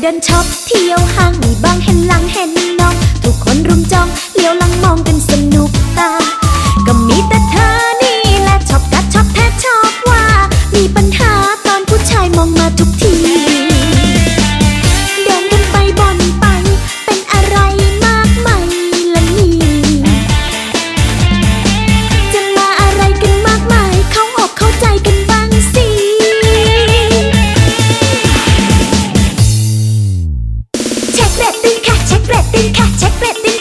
ดินช็อปเที่ยวห้างมีบางเห็นหลังเห็นน้องทุกคนรุมจ้องเลี้ยวหลังมองกันสนุกตาก็มีแต่เธอนี่แหละชอบกัดชอบแทะชอบว่ามีปัญหาตอนผู้ชายมองมาทุกทีเดินกันไปบ่นไปเป็นอะไรมากมายละนี่จะมาอะไรกันมากมายเข้าอกเข้าใจกันบ้างสิเช็คเรตติ้งค่ะเช็คเรตติ้งค่ะเช็คเรตติ้ง